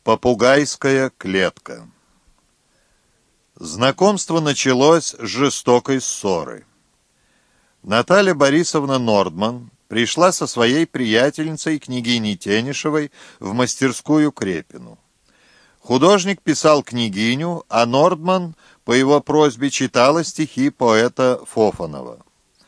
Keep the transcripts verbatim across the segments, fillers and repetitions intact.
Попугайская клетка. Знакомство началось с жестокой ссоры. Наталья Борисовна Нордман пришла со своей приятельницей, княгиней Тенишевой, в мастерскую к Репину. Художник писал княгиню, а Нордман по его просьбе читала стихи поэта Фофанова.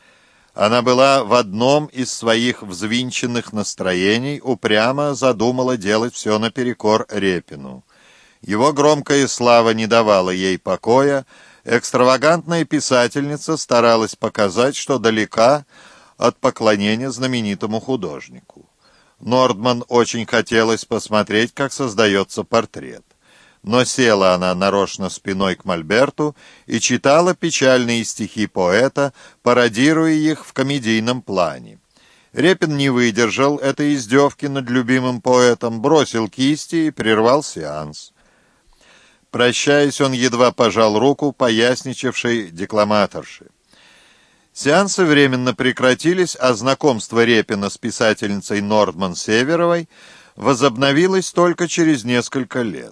Она была в одном из своих взвинченных настроений, упрямо задумала делать все наперекор Репину. Его громкая слава не давала ей покоя, экстравагантная писательница старалась показать, что далека от поклонения знаменитому художнику. Нордман очень хотелось посмотреть, как создается портрет. Но села она нарочно спиной к мольберту и читала печальные стихи поэта, пародируя их в комедийном плане. Репин не выдержал этой издевки над любимым поэтом, бросил кисти и прервал сеанс. Прощаясь, он едва пожал руку поясничавшей декламаторши. Сеансы временно прекратились, а знакомство Репина с писательницей Нордман-Северовой возобновилось только через несколько лет.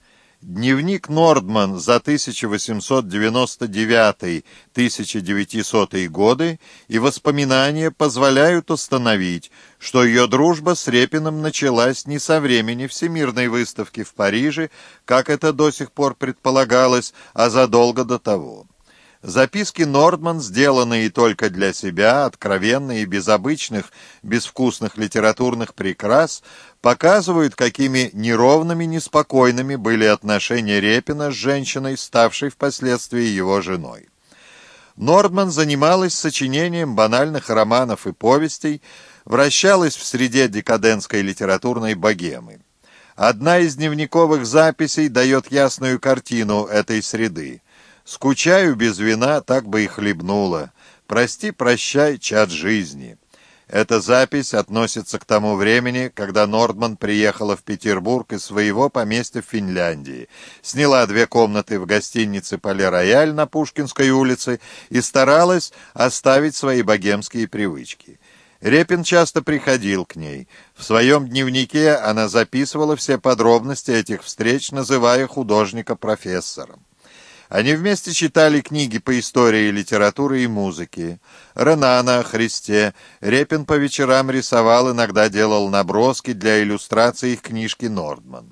Дневник Нордман за тысяча восемьсот девяносто девятый — тысяча девятисотый годы и воспоминания позволяют установить, что ее дружба с Репиным началась не со времени Всемирной выставки в Париже, как это до сих пор предполагалось, а задолго до того. Записки Нордман, сделанные только для себя, откровенные, без обычных, безвкусных литературных прикрас, показывают, какими неровными, неспокойными были отношения Репина с женщиной, ставшей впоследствии его женой. Нордман занималась сочинением банальных романов и повестей, вращалась в среде декадентской литературной богемы. Одна из дневниковых записей дает ясную картину этой среды. «Скучаю без вина, так бы и хлебнула. Прости, прощай, чад жизни». Эта запись относится к тому времени, когда Нордман приехала в Петербург из своего поместья в Финляндии, сняла две комнаты в гостинице «Пале-Рояль» на Пушкинской улице и старалась оставить свои богемские привычки. Репин часто приходил к ней. В своем дневнике она записывала все подробности этих встреч, называя художника профессором. Они вместе читали книги по истории литературы и музыки. Ренана о Христе. Репин по вечерам рисовал, иногда делал наброски для иллюстраций их книжки Нордман.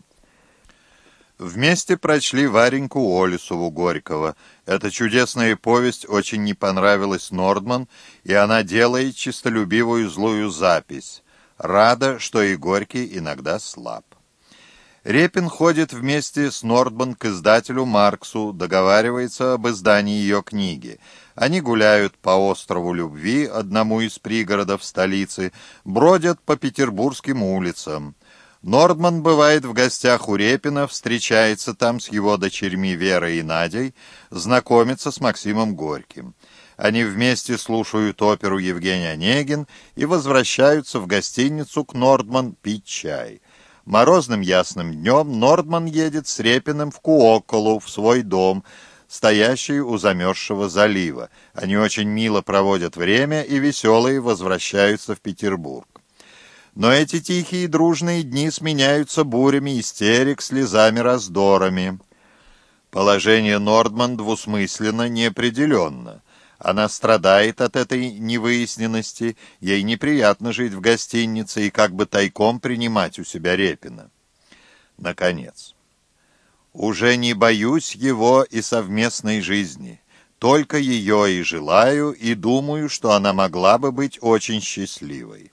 Вместе прочли Вареньку Олесову Горького. Эта чудесная повесть очень не понравилась Нордман, и она делает честолюбивую злую запись. Рада, что и Горький иногда слаб. Репин ходит вместе с Нордман к издателю Марксу, договаривается об издании ее книги. Они гуляют по острову Любви, одному из пригородов столицы, бродят по петербургским улицам. Нордман бывает в гостях у Репина, встречается там с его дочерьми Верой и Надей, знакомится с Максимом Горьким. Они вместе слушают оперу «Евгений Онегин» и возвращаются в гостиницу к Нордман пить чай. Морозным ясным днем Нордман едет с Репиным в Куоколу, в свой дом, стоящий у замерзшего залива. Они очень мило проводят время и веселые возвращаются в Петербург. Но эти тихие дружные дни сменяются бурями истерик, слезами, раздорами. Положение Нордман двусмысленно, неопределенно. Она страдает от этой невыясненности, ей неприятно жить в гостинице и как бы тайком принимать у себя Репина. Наконец. «Уже не боюсь его и совместной жизни, только ее и желаю, и думаю, что она могла бы быть очень счастливой».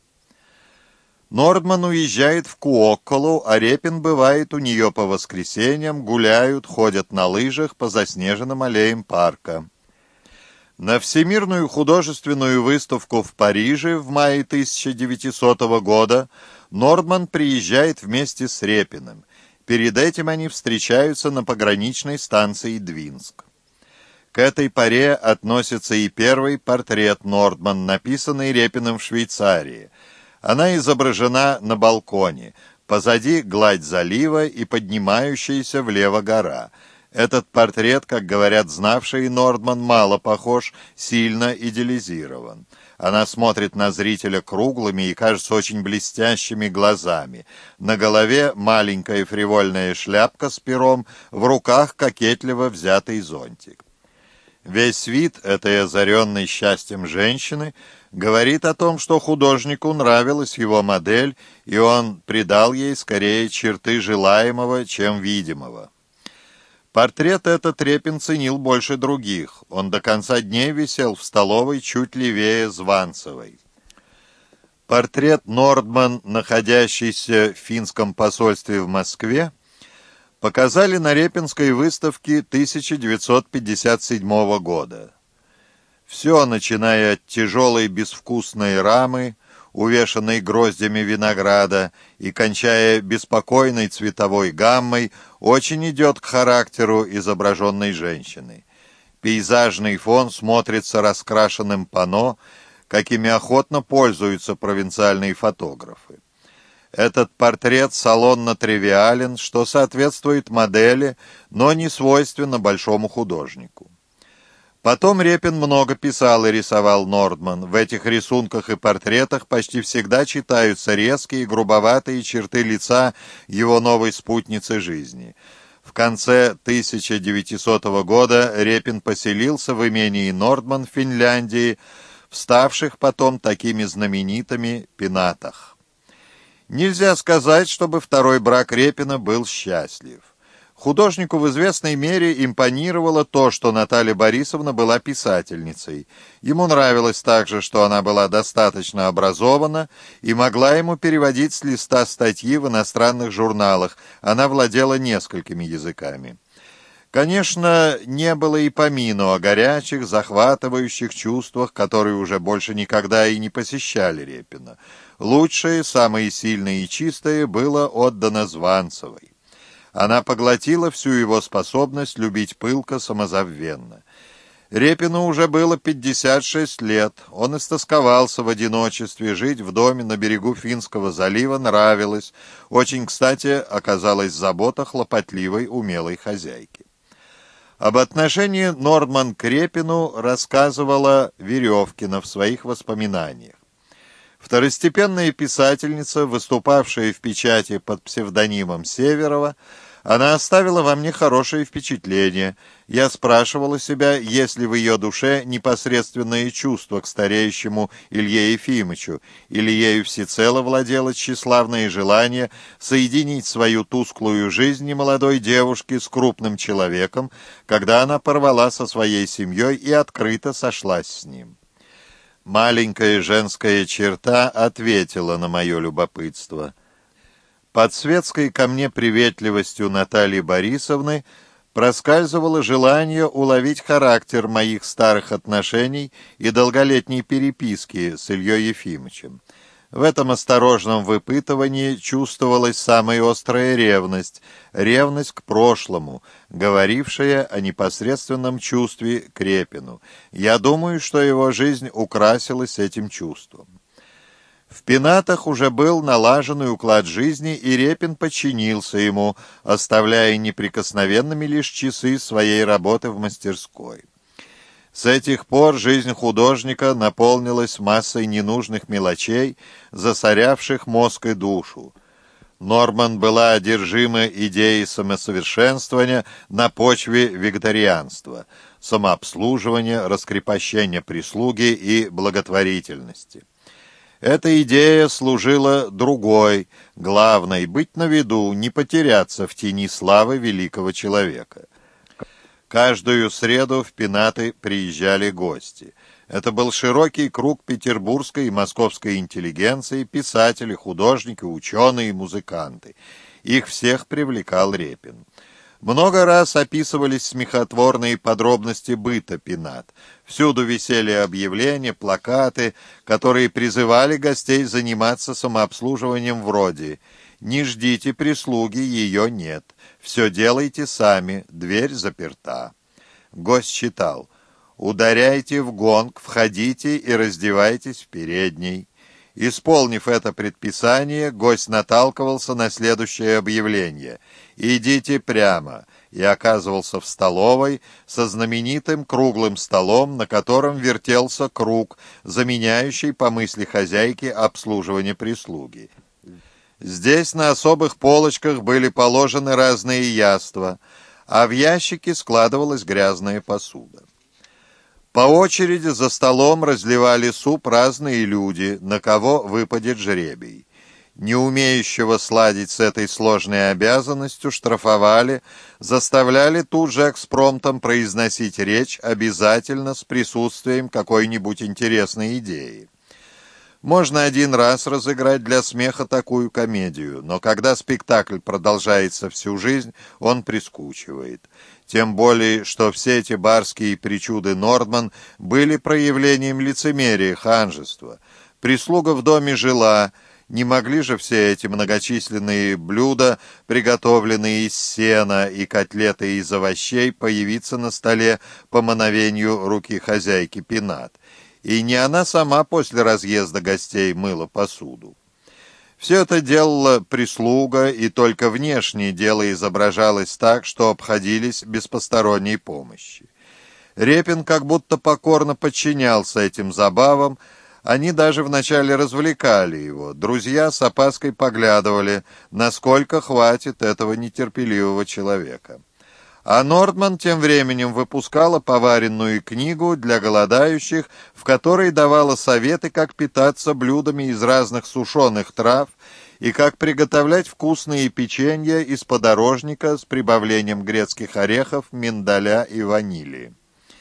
Нордман уезжает в Куокколу, а Репин бывает у нее по воскресеньям, гуляют, ходят на лыжах по заснеженным аллеям парка. На Всемирную художественную выставку в Париже в мае тысяча девятисотого года Нордман приезжает вместе с Репиным. Перед этим они встречаются на пограничной станции Двинск. К этой поре относится и первый портрет Нордман, написанный Репиным в Швейцарии. Она изображена на балконе, позади гладь залива и поднимающаяся влево гора. Этот портрет, как говорят знавшие Нордман, мало похож, сильно идеализирован. Она смотрит на зрителя круглыми и, кажется, очень блестящими глазами. На голове маленькая фривольная шляпка с пером, в руках кокетливо взятый зонтик. Весь вид этой озаренной счастьем женщины говорит о том, что художнику нравилась его модель, и он придал ей скорее черты желаемого, чем видимого. Портрет этот Репин ценил больше других. Он до конца дней висел в столовой чуть левее Званцевой. Портрет Нордман, находящийся в финском посольстве в Москве, показали на Репинской выставке тысяча девятьсот пятьдесят седьмого года. Все, начиная от тяжелой безвкусной рамы, увешанной гроздями винограда, и кончая беспокойной цветовой гаммой, очень идет к характеру изображенной женщины. Пейзажный фон смотрится раскрашенным панно, какими охотно пользуются провинциальные фотографы. Этот портрет салонно-тривиален, что соответствует модели, но не свойственно большому художнику. Потом Репин много писал и рисовал Нордман. В этих рисунках и портретах почти всегда читаются резкие, грубоватые черты лица его новой спутницы жизни. В конце тысяча девятисотого года Репин поселился в имении Нордман в Финляндии, в ставших потом такими знаменитыми Пенатах. Нельзя сказать, чтобы второй брак Репина был счастлив. Художнику в известной мере импонировало то, что Наталья Борисовна была писательницей. Ему нравилось также, что она была достаточно образована и могла ему переводить с листа статьи в иностранных журналах. Она владела несколькими языками. Конечно, не было и помину о горячих, захватывающих чувствах, которые уже больше никогда и не посещали Репина. Лучшее, самое сильное и чистое было отдано Званцевой. Она поглотила всю его способность любить пылко, самозабвенно. Репину уже было пятьдесят шесть лет. Он истосковался в одиночестве, жить в доме на берегу Финского залива нравилось. Очень кстати оказалась забота хлопотливой, умелой хозяйки. Об отношении Нордман к Репину рассказывала Веревкина в своих воспоминаниях. Второстепенная писательница, выступавшая в печати под псевдонимом Северова, она оставила во мне хорошее впечатление. Я спрашивала себя, есть ли в ее душе непосредственное чувство к стареющему Илье Ефимовичу, или ею всецело владело тщеславное желание соединить свою тусклую жизнь немолодой девушки с крупным человеком, когда она порвала со своей семьей и открыто сошлась с ним. Маленькая женская черта ответила на мое любопытство. Под светской ко мне приветливостью Натальи Борисовны проскальзывало желание уловить характер моих старых отношений и долголетней переписки с Ильей Ефимовичем. В этом осторожном выпытывании чувствовалась самая острая ревность, ревность к прошлому, говорившая о непосредственном чувстве к Репину. Я думаю, что его жизнь украсилась этим чувством. В Пенатах уже был налаженный уклад жизни, и Репин подчинился ему, оставляя неприкосновенными лишь часы своей работы в мастерской. С этих пор жизнь художника наполнилась массой ненужных мелочей, засорявших мозг и душу. Нордман была одержима идеей самосовершенствования на почве вегетарианства, самообслуживания, раскрепощения прислуги и благотворительности. Эта идея служила другой, главной — быть на виду, не потеряться в тени славы великого человека. Каждую среду в Пенаты приезжали гости. Это был широкий круг петербургской и московской интеллигенции, писатели, художники, ученые и музыканты. Их всех привлекал Репин. Много раз описывались смехотворные подробности быта Пенат. Всюду висели объявления, плакаты, которые призывали гостей заниматься самообслуживанием вроде «Не ждите прислуги, ее нет. Все делайте сами, дверь заперта». Гость читал: «Ударяйте в гонг, входите и раздевайтесь в передней». Исполнив это предписание, гость наталкивался на следующее объявление: «Идите прямо», и оказывался в столовой со знаменитым круглым столом, на котором вертелся круг, заменяющий, по мысли хозяйки, обслуживание прислуги. Здесь на особых полочках были положены разные яства, а в ящике складывалась грязная посуда. По очереди за столом разливали суп разные люди, на кого выпадет жребий. Не умеющего сладить с этой сложной обязанностью штрафовали, заставляли тут же экспромтом произносить речь обязательно с присутствием какой-нибудь интересной идеи. Можно один раз разыграть для смеха такую комедию, но когда спектакль продолжается всю жизнь, он прискучивает. Тем более, что все эти барские причуды Нордман были проявлением лицемерия, ханжества. Прислуга в доме жила, не могли же все эти многочисленные блюда, приготовленные из сена, и котлеты из овощей, появиться на столе по мановению руки хозяйки Пенат. И не она сама после разъезда гостей мыла посуду. Все это делала прислуга, и только внешнее дело изображалось так, что обходились без посторонней помощи. Репин как будто покорно подчинялся этим забавам, они даже вначале развлекали его. Друзья с опаской поглядывали, насколько хватит этого нетерпеливого человека. А Нордман тем временем выпускала поваренную книгу для голодающих, в которой давала советы, как питаться блюдами из разных сушеных трав и как приготовлять вкусные печенья из подорожника с прибавлением грецких орехов, миндаля и ванили.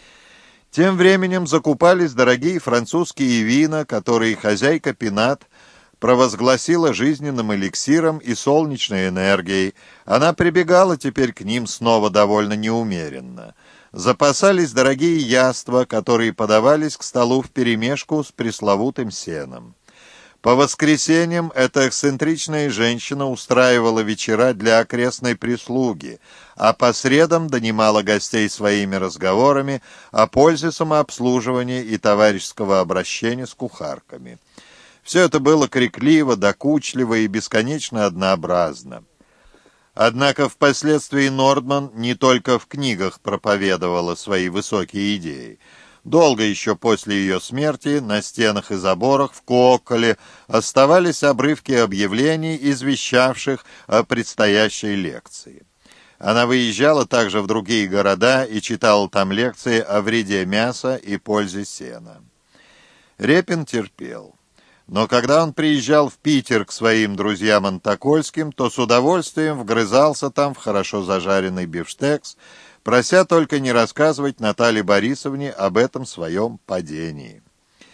Тем временем закупались дорогие французские вина, которые хозяйка Пенат провозгласила жизненным эликсиром и солнечной энергией. Она прибегала теперь к ним снова довольно неумеренно. Запасались дорогие яства, которые подавались к столу вперемешку с пресловутым сеном. По воскресеньям эта эксцентричная женщина устраивала вечера для окрестной прислуги, а по средам донимала гостей своими разговорами о пользе самообслуживания и товарищеского обращения с кухарками. Все это было крикливо, докучливо и бесконечно однообразно. Однако впоследствии Нордман не только в книгах проповедовала свои высокие идеи. Долго еще после ее смерти на стенах и заборах в Куокколе оставались обрывки объявлений, извещавших о предстоящей лекции. Она выезжала также в другие города и читала там лекции о вреде мяса и пользе сена. Репин терпел. Но когда он приезжал в Питер к своим друзьям антокольским, то с удовольствием вгрызался там в хорошо зажаренный бифштекс, прося только не рассказывать Наталье Борисовне об этом своем падении.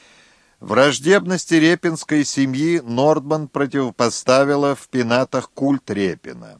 Враждебности репинской семьи Нордман противопоставила в Пенатах культ Репина.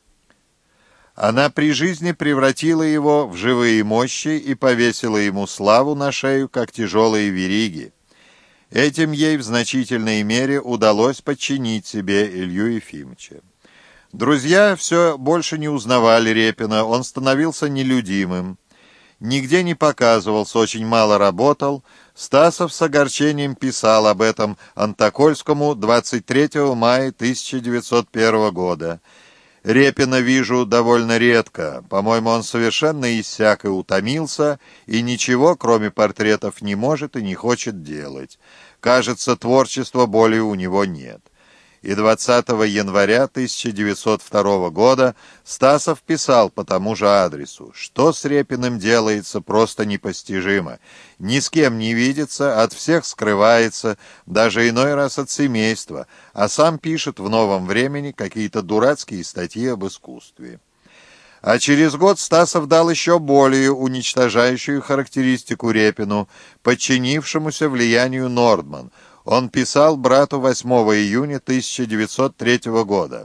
Она при жизни превратила его в живые мощи и повесила ему славу на шею, как тяжелые вериги. Этим ей в значительной мере удалось подчинить себе Илью Ефимовича. Друзья все больше не узнавали Репина, он становился нелюдимым. Нигде не показывался, очень мало работал. Стасов с огорчением писал об этом Антокольскому двадцать третьего мая тысяча девятьсот первого года. «Репина вижу довольно редко. По-моему, он совершенно иссяк и утомился, и ничего, кроме портретов, не может и не хочет делать. Кажется, творчества более у него нет». И двадцатого января тысяча девятьсот второго года Стасов писал по тому же адресу: «Что с Репиным делается, просто непостижимо. Ни с кем не видится, от всех скрывается, даже иной раз от семейства, а сам пишет в «Новом времени» какие-то дурацкие статьи об искусстве». А через год Стасов дал еще более уничтожающую характеристику Репину, подчинившемуся влиянию Нордман. Он писал брату восьмого июня тысяча девятьсот третьего года.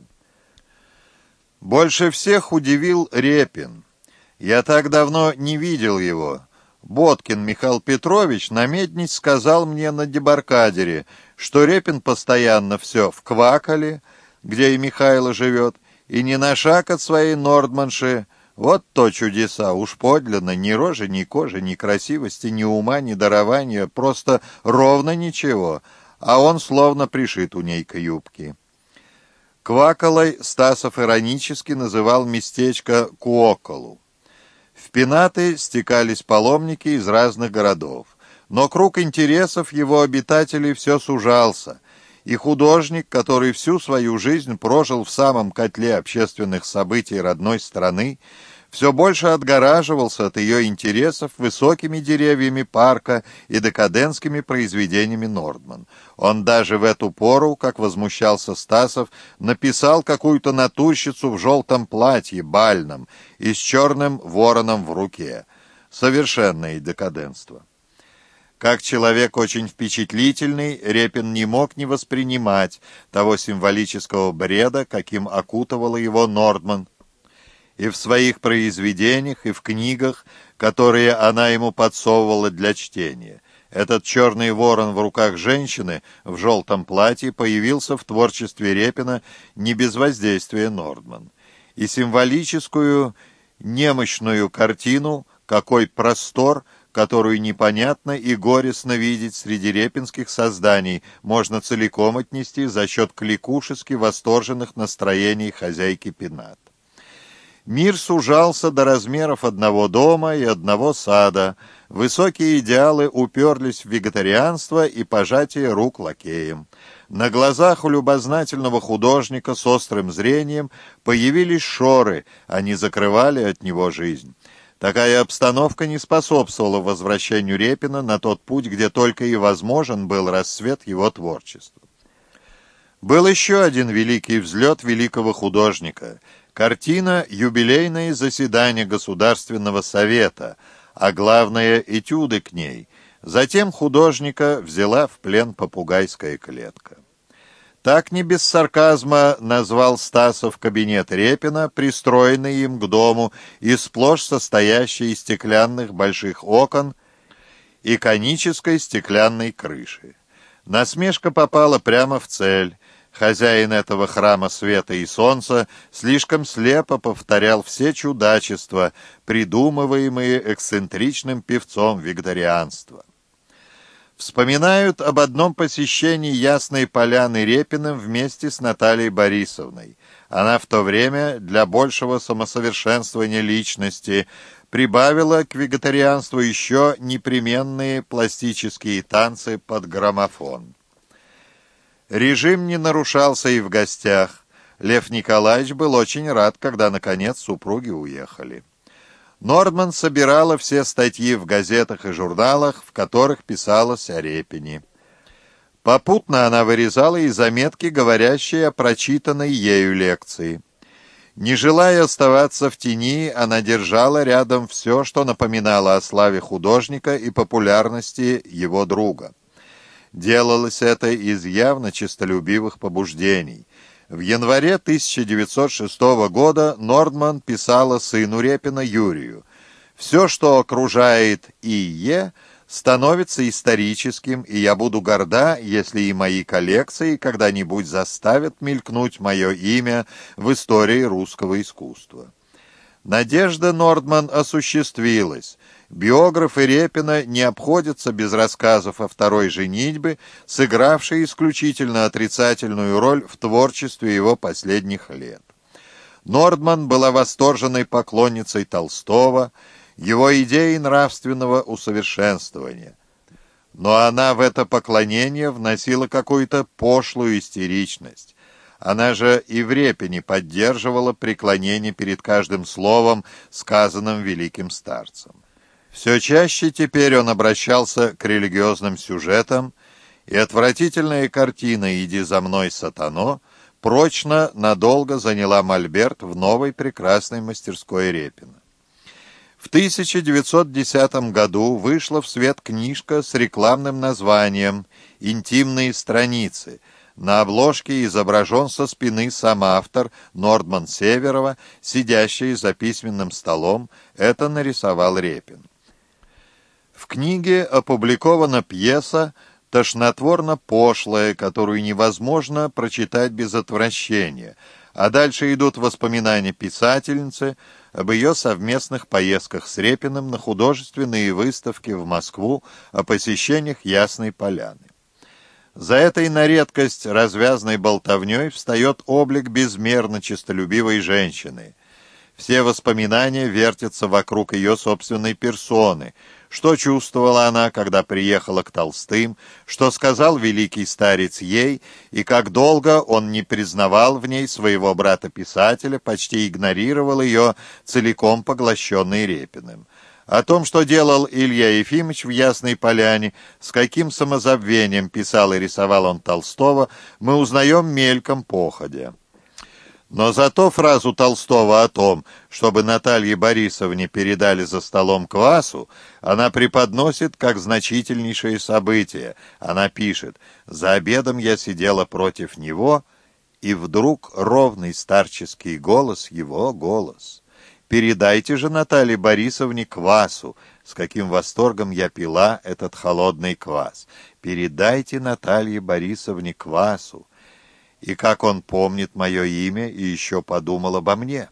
«Больше всех удивил Репин. Я так давно не видел его. Боткин Михаил Петрович на меднись сказал мне на дебаркадере, что Репин постоянно все в Квакале, где и Михайло живет, и ни на шаг от своей Нордманши. Вот то чудеса, уж подлинно, ни рожи, ни кожи, ни красивости, ни ума, ни дарования, просто ровно ничего. а он словно пришит у ней к юбке. Квакалой Стасов иронически называл местечко Куоколу. В Пенаты стекались паломники из разных городов, но круг интересов его обитателей все сужался, и художник, который всю свою жизнь прожил в самом котле общественных событий родной страны, все больше отгораживался от ее интересов высокими деревьями парка и декадентскими произведениями Нордман. Он даже в эту пору, как возмущался Стасов, написал какую-то натурщицу в желтом платье бальном и с черным вороном в руке. Совершенное декаденство. Как человек очень впечатлительный, Репин не мог не воспринимать того символического бреда, каким окутывала его Нордман, и в своих произведениях, и в книгах, которые она ему подсовывала для чтения. Этот черный ворон в руках женщины в желтом платье появился в творчестве Репина не без воздействия Нордман. И символическую, немощную картину «Какой простор», которую непонятно и горестно видеть среди репинских созданий, можно целиком отнести за счет кликушески восторженных настроений хозяйки Пенат. Мир сужался до размеров одного дома и одного сада. Высокие идеалы уперлись в вегетарианство и пожатие рук лакеям. На глазах у любознательного художника с острым зрением появились шоры, они закрывали от него жизнь. Такая обстановка не способствовала возвращению Репина на тот путь, где только и возможен был расцвет его творчества. Был еще один великий взлет великого художника — картина «Юбилейное заседание Государственного совета», а главное — этюды к ней. Затем художника взяла в плен попугайская клетка. Так не без сарказма назвал Стасов кабинет Репина, пристроенный им к дому и сплошь состоящий из стеклянных больших окон и конической стеклянной крыши. Насмешка попала прямо в цель. Хозяин этого храма света и солнца слишком слепо повторял все чудачества, придумываемые эксцентричным певцом викторианства. Вспоминают об одном посещении Ясной Поляны Репиным вместе с Натальей Борисовной. Она в то время для большего самосовершенствования личности прибавила к вегетарианству еще непременные пластические танцы под граммофон. Режим не нарушался и в гостях. Лев Николаевич был очень рад, когда, наконец, супруги уехали. Нордман собирала все статьи в газетах и журналах, в которых писалось о Репине. Попутно она вырезала и заметки, говорящие о прочитанной ею лекции. Не желая оставаться в тени, она держала рядом все, что напоминало о славе художника и популярности его друга. Делалось это из явно честолюбивых побуждений. В январе тысяча девятьсот шестого года Нордман писала сыну Репина Юрию: «Все, что окружает И Е, становится историческим, и я буду горда, если и мои коллекции когда-нибудь заставят мелькнуть мое имя в истории русского искусства». Надежда Нордман осуществилась. Биографы Репина не обходятся без рассказов о второй женитьбе, сыгравшей исключительно отрицательную роль в творчестве его последних лет. Нордман была восторженной поклонницей Толстого, его идеи нравственного усовершенствования. Но она в это поклонение вносила какую-то пошлую истеричность. Она же и в Репине поддерживала преклонение перед каждым словом, сказанным великим старцем. Все чаще теперь он обращался к религиозным сюжетам, и отвратительная картина «Иди за мной, сатано» прочно надолго заняла мольберт в новой прекрасной мастерской Репина. В тысяча девятьсот десятом году вышла в свет книжка с рекламным названием «Интимные страницы». На обложке изображен со спины сам автор Нордман Северова, сидящий за письменным столом. Это нарисовал Репин. В книге опубликована пьеса тошнотворно пошлая, которую невозможно прочитать без отвращения, а дальше идут воспоминания писательницы об ее совместных поездках с Репиным на художественные выставки в Москву, о посещениях Ясной Поляны. За этой на редкость развязной болтовней встает облик безмерно честолюбивой женщины. Все воспоминания вертятся вокруг ее собственной персоны. Что чувствовала она, когда приехала к Толстым, что сказал великий старец ей, и как долго он не признавал в ней своего брата-писателя, почти игнорировал ее, целиком поглощенный Репиным. О том, что делал Илья Ефимович в Ясной Поляне, с каким самозабвением писал и рисовал он Толстого, мы узнаем мельком походя. Но зато фразу Толстого о том, чтобы Наталье Борисовне передали за столом квасу, она преподносит как значительнейшее событие. Она пишет: «За обедом я сидела против него, и вдруг ровный старческий голос, его голос. Передайте же Наталье Борисовне квасу, с каким восторгом я пила этот холодный квас. Передайте Наталье Борисовне квасу». И как он помнит мое имя и еще подумал обо мне.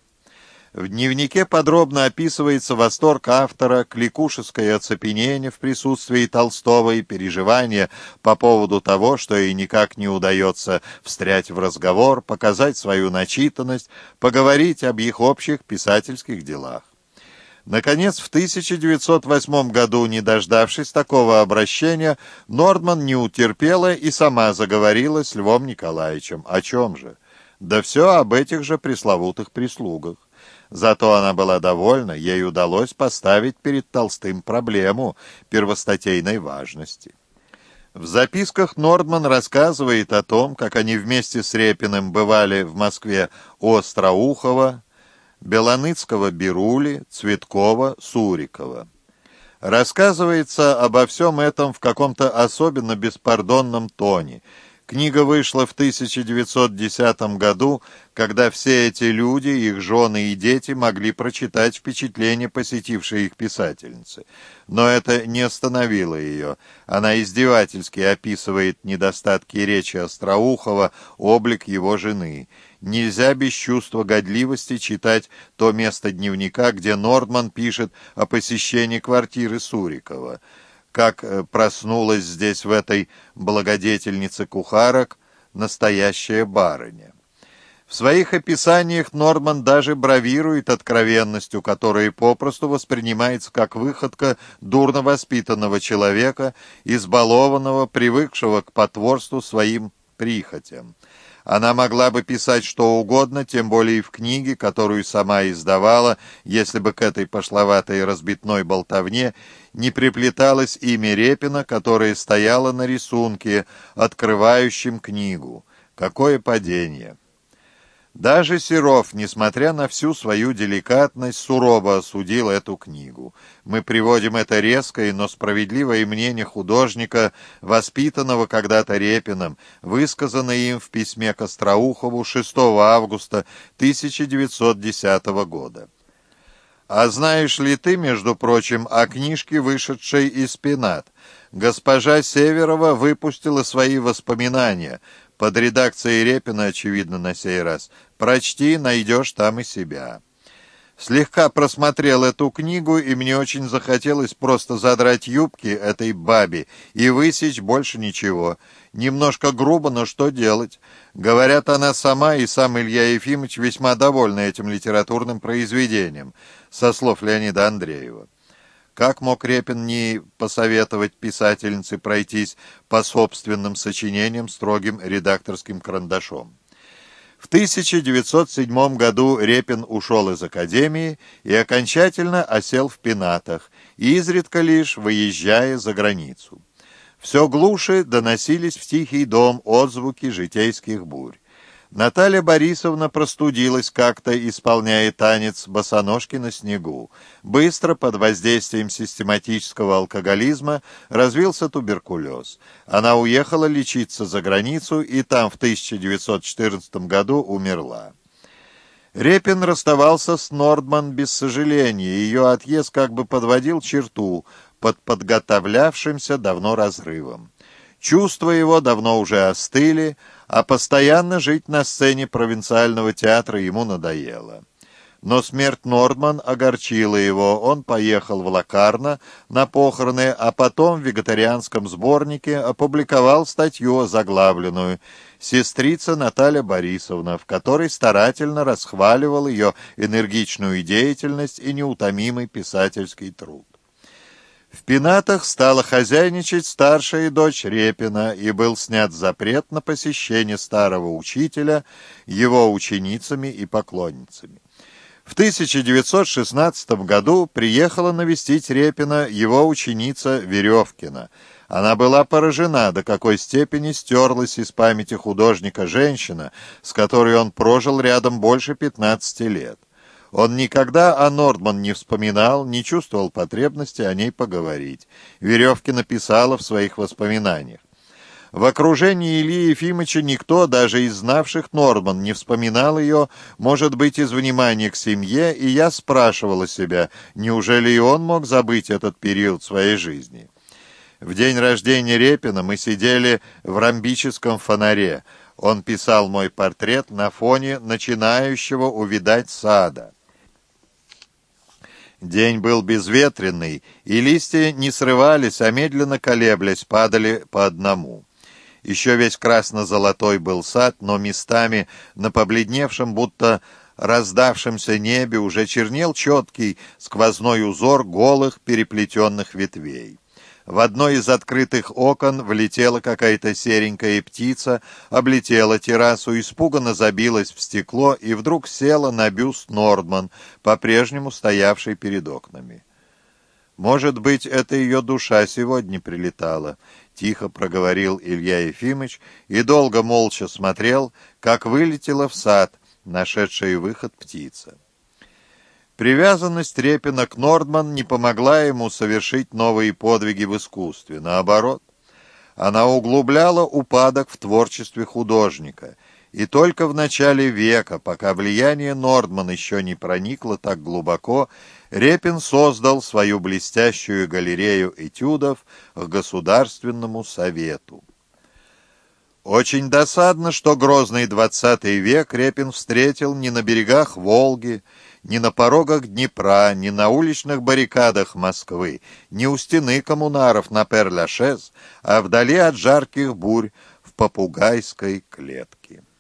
В дневнике подробно описывается восторг автора, кликушеское оцепенение в присутствии Толстого и переживания по поводу того, что ей никак не удается встрять в разговор, показать свою начитанность, поговорить об их общих писательских делах. Наконец, в тысяча девятьсот восьмом году, не дождавшись такого обращения, Нордман не утерпела и сама заговорила с Львом Николаевичем. О чем же? Да все об этих же пресловутых прислугах. Зато она была довольна, ей удалось поставить перед Толстым проблему первостатейной важности. В записках Нордман рассказывает о том, как они вместе с Репиным бывали в Москве у Остроухова, Белоныцкого, Бирули, Цветкова, Сурикова. Рассказывается обо всем этом в каком-то особенно беспардонном тоне. Книга вышла в тысяча девятьсот десятом году, когда все эти люди, их жены и дети могли прочитать впечатления, посетившей их писательницы. Но это не остановило ее. Она издевательски описывает недостатки речи Остроухова, облик его жены. Нельзя без чувства годливости читать то место дневника, где Нордман пишет о посещении квартиры Сурикова. Как проснулась здесь в этой благодетельнице кухарок настоящая барыня. В своих описаниях Нордман даже бравирует откровенностью, которая попросту воспринимается как выходка дурно воспитанного человека, избалованного, привыкшего к потворству своим прихотям. Она могла бы писать что угодно, тем более и в книге, которую сама издавала, если бы к этой пошловатой разбитной болтовне не приплеталось имя Репина, которое стояло на рисунке, открывающем книгу. Какое падение! Даже Серов, несмотря на всю свою деликатность, сурово осудил эту книгу. Мы приводим это резкое, но справедливое мнение художника, воспитанного когда-то Репиным, высказанное им в письме к Остроухову шестого августа тысяча девятьсот десятого года. «А знаешь ли ты, между прочим, о книжке, вышедшей из Пенат? Госпожа Северова выпустила свои воспоминания». Под редакцией Репина, очевидно, на сей раз. Прочти, найдешь там и себя. Слегка просмотрел эту книгу, и мне очень захотелось просто задрать юбки этой бабе и высечь больше ничего. Немножко грубо, но что делать? Говорят, она сама и сам Илья Ефимович весьма довольны этим литературным произведением, со слов Леонида Андреева. Как мог Репин не посоветовать писательнице пройтись по собственным сочинениям строгим редакторским карандашом? В тысяча девятьсот седьмом году Репин ушел из академии и окончательно осел в Пенатах, изредка лишь выезжая за границу. Все глуше доносились в тихий дом отзвуки житейских бурь. Наталья Борисовна простудилась как-то, исполняя танец босоножки на снегу. Быстро, под воздействием систематического алкоголизма, развился туберкулез. Она уехала лечиться за границу и там в тысяча девятьсот четырнадцатом году умерла. Репин расставался с Нордман без сожаления, ее отъезд как бы подводил черту под подготовлявшимся давно разрывом. Чувства его давно уже остыли, а постоянно жить на сцене провинциального театра ему надоело. Но смерть Нордман огорчила его. Он поехал в Локарно на похороны, а потом в вегетарианском сборнике опубликовал статью, заглавленную «Сестрица Наталья Борисовна», в которой старательно расхваливал ее энергичную деятельность и неутомимый писательский труд. В пенатах стала хозяйничать старшая дочь Репина, и был снят запрет на посещение старого учителя его ученицами и поклонницами. В тысяча девятьсот шестнадцатом году приехала навестить Репина его ученица Веревкина. Она была поражена, до какой степени стерлась из памяти художника женщина, с которой он прожил рядом больше пятнадцати лет. Он никогда о Нордман не вспоминал, не чувствовал потребности о ней поговорить. Веревкина писала в своих воспоминаниях: «В окружении Ильи Ефимовича никто, даже из знавших Нордман, не вспоминал ее, может быть, из внимания к семье, и я спрашивала себя, неужели и он мог забыть этот период своей жизни?» В день рождения Репина мы сидели в ромбическом фонаре. Он писал мой портрет на фоне начинающего увядать сада. День был безветренный, и листья не срывались, а медленно колеблясь падали по одному. Еще весь красно-золотой был сад, но местами на побледневшем, будто раздавшемся небе уже чернел четкий сквозной узор голых переплетенных ветвей. В одно из открытых окон влетела какая-то серенькая птица, облетела террасу, испуганно забилась в стекло и вдруг села на бюст Нордман, по-прежнему стоявший перед окнами. «Может быть, это ее душа сегодня прилетала», — тихо проговорил Илья Ефимович и долго молча смотрел, как вылетела в сад нашедшая выход птица. Привязанность Репина к Нордман не помогла ему совершить новые подвиги в искусстве. Наоборот, она углубляла упадок в творчестве художника. И только в начале века, пока влияние Нордман еще не проникло так глубоко, Репин создал свою блестящую галерею этюдов к Государственному совету. Очень досадно, что грозный двадцатый век Репин встретил не на берегах Волги, ни на порогах Днепра, ни на уличных баррикадах Москвы, ни у стены коммунаров на Пер-Лашез, а вдали от жарких бурь в попугайской клетке.